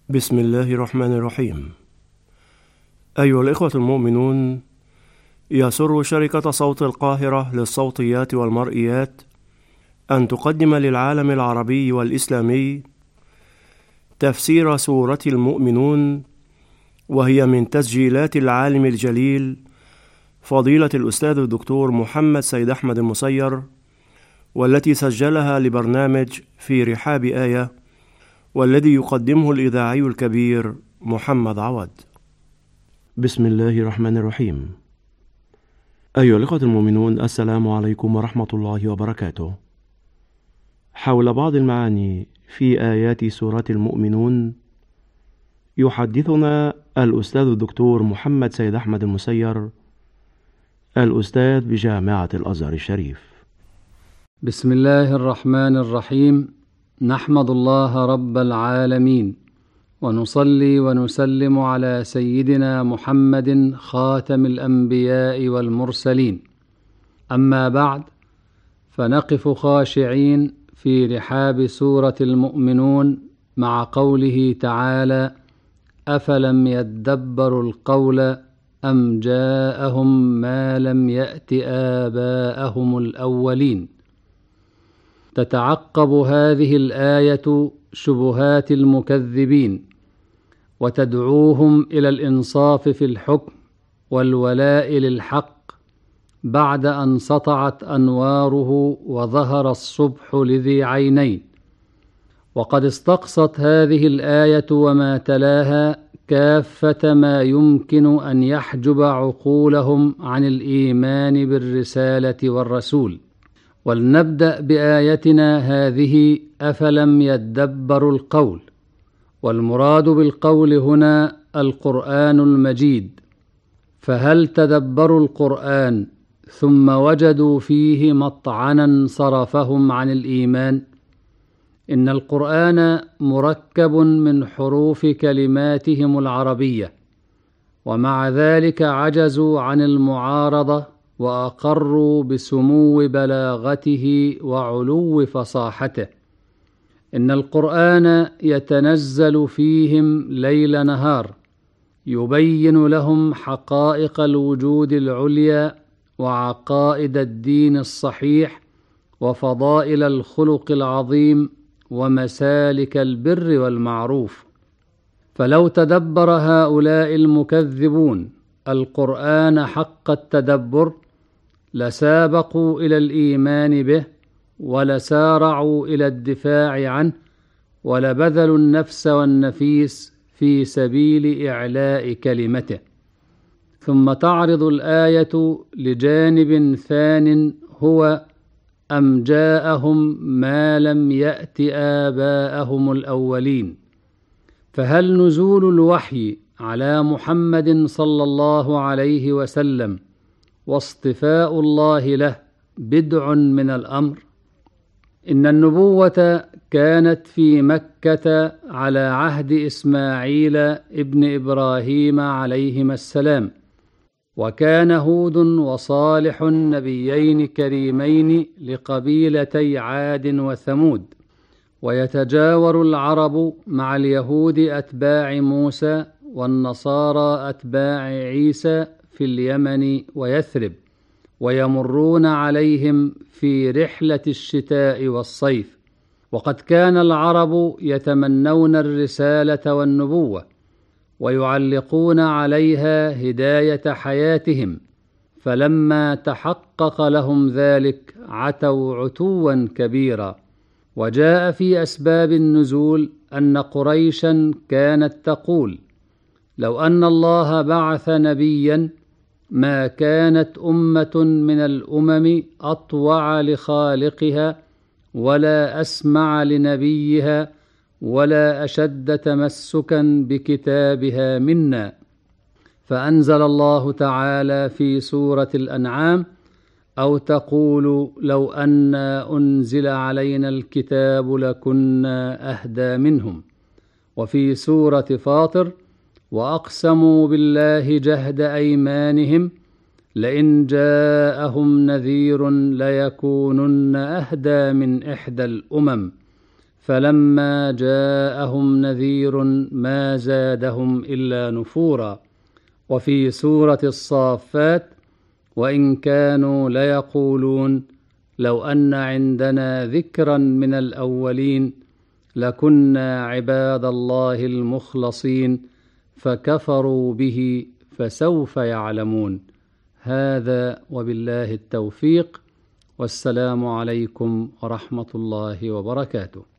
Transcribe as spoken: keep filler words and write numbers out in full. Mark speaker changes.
Speaker 1: بسم الله الرحمن الرحيم. أيها الإخوة المؤمنون، يسر شركة صوت القاهرة للصوتيات والمرئيات أن تقدم للعالم العربي والإسلامي تفسير سورة المؤمنون، وهي من تسجيلات العالم الجليل فضيلة الأستاذ الدكتور محمد سيد أحمد المسير، والتي سجلها لبرنامج في رحاب آية، والذي يقدمه الإذاعي الكبير محمد عوض. بسم الله الرحمن الرحيم. أيها الأخوة المؤمنون، السلام عليكم ورحمة الله وبركاته. حول بعض المعاني في آيات سورة المؤمنون يحدثنا الأستاذ الدكتور محمد سيد أحمد المسير، الأستاذ بجامعة الأزهر الشريف.
Speaker 2: بسم الله الرحمن الرحيم. نحمد الله رب العالمين، ونصلي ونسلم على سيدنا محمد خاتم الأنبياء والمرسلين. أما بعد، فنقف خاشعين في رحاب سورة المؤمنون مع قوله تعالى: أفلم يدبروا القول أم جاءهم ما لم يأت آباءهم الأولين. تتعقب هذه الآية شبهات المكذبين، وتدعوهم إلى الإنصاف في الحكم والولاء للحق بعد أن سطعت أنواره وظهر الصبح لذي عينين. وقد استقصت هذه الآية وما تلاها كافة ما يمكن أن يحجب عقولهم عن الإيمان بالرسالة والرسول. ولنبدأ بآيتنا هذه: أفلم يدبروا القول. والمراد بالقول هنا القرآن المجيد. فهل تدبروا القرآن ثم وجدوا فيه مطعنا صرفهم عن الإيمان؟ إن القرآن مركب من حروف كلماتهم العربية، ومع ذلك عجزوا عن المعارضة وأقروا بسمو بلاغته وعلو فصاحته. إن القرآن يتنزل فيهم ليل نهار، يبين لهم حقائق الوجود العليا وعقائد الدين الصحيح وفضائل الخلق العظيم ومسالك البر والمعروف. فلو تدبر هؤلاء المكذبون القرآن حق التدبر لسابقوا إلى الإيمان به، ولسارعوا إلى الدفاع عنه، ولبذلوا النفس والنفيس في سبيل إعلاء كلمته. ثم تعرض الآية لجانب ثان، هو أم جاءهم ما لم يأت آباءهم الأولين. فهل نزول الوحي على محمد صلى الله عليه وسلم واصطفاء الله له بدع من الأمر؟ إن النبوة كانت في مكة على عهد إسماعيل ابن إبراهيم عليهما السلام، وكان هود وصالح نبيين كريمين لقبيلتي عاد وثمود. ويتجاور العرب مع اليهود أتباع موسى والنصارى أتباع عيسى في اليمن ويثرب، ويمرون عليهم في رحلة الشتاء والصيف. وقد كان العرب يتمنون الرسالة والنبوة، ويعلقون عليها هداية حياتهم، فلما تحقق لهم ذلك عتوا عتوا كبيرا. وجاء في أسباب النزول أن قريشا كانت تقول: لو أن الله بعث نبيا ما كانت أمة من الأمم أطوع لخالقها ولا أسمع لنبيها ولا أشد تمسكا بكتابها منا. فأنزل الله تعالى في سورة الأنعام: أو تقول لو أن أنزل علينا الكتاب لكنا أهدى منهم. وفي سورة فاطر: وأقسموا بالله جهد أيمانهم لئن جاءهم نذير ليكونن أهدى من إحدى الأمم فلما جاءهم نذير ما زادهم إلا نفورا. وفي سورة الصافات: وإن كانوا ليقولون لو أن عندنا ذكرا من الأولين لكنا عباد الله المخلصين فكفروا به فسوف يعلمون. هذا وبالله التوفيق، والسلام عليكم ورحمة الله وبركاته.